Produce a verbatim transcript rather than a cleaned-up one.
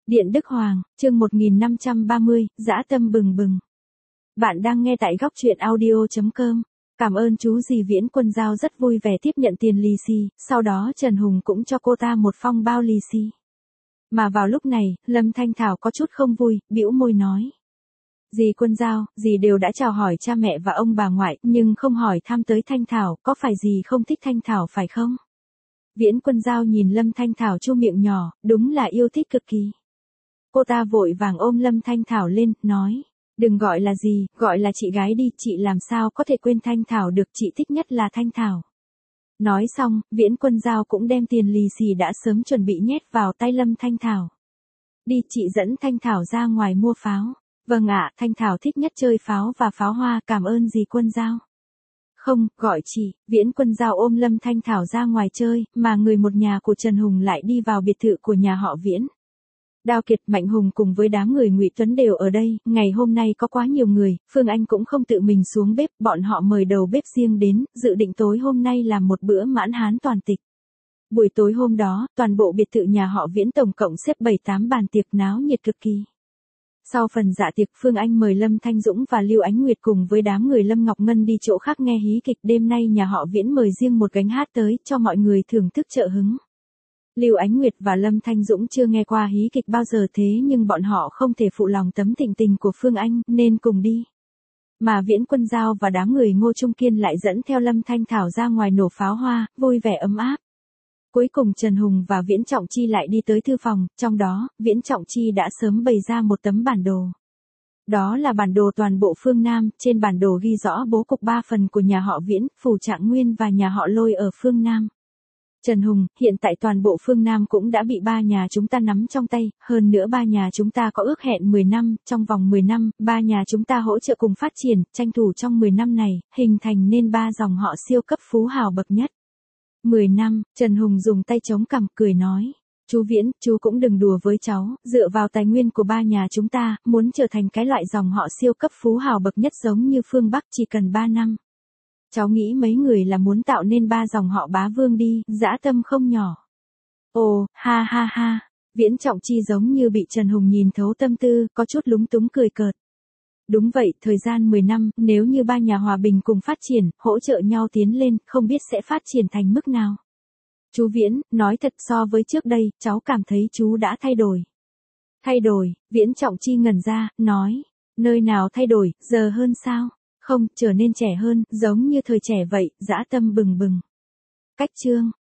Điện Đức Hoàng, chương một nghìn năm trăm ba mươi, dã tâm bừng bừng. Bạn đang nghe tại góc truyện audio chấm com. Cảm ơn chú dì Viễn Quân Giao rất vui vẻ tiếp nhận tiền lì xì, sau đó Trần Hùng cũng cho cô ta một phong bao lì xì. Mà vào lúc này, Lâm Thanh Thảo có chút không vui, bĩu môi nói. Dì Quân Giao, dì đều đã chào hỏi cha mẹ và ông bà ngoại, nhưng không hỏi thăm tới Thanh Thảo, có phải dì không thích Thanh Thảo phải không? Viễn Quân Giao nhìn Lâm Thanh Thảo chu miệng nhỏ, đúng là yêu thích cực kỳ. Cô ta vội vàng ôm Lâm Thanh Thảo lên, nói, đừng gọi là gì, gọi là chị gái đi, chị làm sao có thể quên Thanh Thảo được, chị thích nhất là Thanh Thảo. Nói xong, Viễn Quân Giao cũng đem tiền lì xì đã sớm chuẩn bị nhét vào tay Lâm Thanh Thảo. Đi, chị dẫn Thanh Thảo ra ngoài mua pháo. Vâng ạ, Thanh Thảo thích nhất chơi pháo và pháo hoa, cảm ơn dì Quân Giao. Không, gọi chị, Viễn Quân Giao ôm Lâm Thanh Thảo ra ngoài chơi, mà người một nhà của Trần Hùng lại đi vào biệt thự của nhà họ Viễn. Đao Kiệt, Mạnh Hùng cùng với đám người Ngụy Tuấn đều ở đây, ngày hôm nay có quá nhiều người, Phương Anh cũng không tự mình xuống bếp, bọn họ mời đầu bếp riêng đến, dự định tối hôm nay làm một bữa mãn hán toàn tịch. Buổi tối hôm đó, toàn bộ biệt thự nhà họ Viễn tổng cộng xếp bảy tám bàn tiệc náo nhiệt cực kỳ. Sau phần dạ tiệc, Phương Anh mời Lâm Thanh Dũng và Lưu Ánh Nguyệt cùng với đám người Lâm Ngọc Ngân đi chỗ khác nghe hí kịch, đêm nay nhà họ Viễn mời riêng một gánh hát tới, cho mọi người thưởng thức trợ hứng. Lưu Ánh Nguyệt và Lâm Thanh Dũng chưa nghe qua hí kịch bao giờ, thế nhưng bọn họ không thể phụ lòng tấm thịnh tình của Phương Anh, nên cùng đi. Mà Viễn Quân Giao và đám người Ngô Trung Kiên lại dẫn theo Lâm Thanh Thảo ra ngoài nổ pháo hoa, vui vẻ ấm áp. Cuối cùng Trần Hùng và Viễn Trọng Chi lại đi tới thư phòng, trong đó, Viễn Trọng Chi đã sớm bày ra một tấm bản đồ. Đó là bản đồ toàn bộ phương Nam, trên bản đồ ghi rõ bố cục ba phần của nhà họ Viễn, Phủ Trạng Nguyên và nhà họ Lôi ở phương Nam. Trần Hùng, hiện tại toàn bộ phương Nam cũng đã bị ba nhà chúng ta nắm trong tay, hơn nữa ba nhà chúng ta có ước hẹn mười năm, trong vòng mười năm, ba nhà chúng ta hỗ trợ cùng phát triển, tranh thủ trong mười năm này, hình thành nên ba dòng họ siêu cấp phú hào bậc nhất. mười năm, Trần Hùng dùng tay chống cằm cười nói, chú Viễn, chú cũng đừng đùa với cháu, dựa vào tài nguyên của ba nhà chúng ta, muốn trở thành cái loại dòng họ siêu cấp phú hào bậc nhất giống như phương Bắc chỉ cần ba năm. Cháu nghĩ mấy người là muốn tạo nên ba dòng họ bá vương đi, dã tâm không nhỏ. Ồ, ha ha ha, Viễn Trọng Chi giống như bị Trần Hùng nhìn thấu tâm tư, có chút lúng túng cười cợt. Đúng vậy, thời gian mười năm, nếu như ba nhà hòa bình cùng phát triển, hỗ trợ nhau tiến lên, không biết sẽ phát triển thành mức nào. Chú Viễn, nói thật so với trước đây, cháu cảm thấy chú đã thay đổi. Thay đổi, Viễn Trọng Chi ngẩn ra, nói, nơi nào thay đổi, giờ hơn sao? Không, trở nên trẻ hơn, giống như thời trẻ vậy, dã tâm bừng bừng. Cách chương.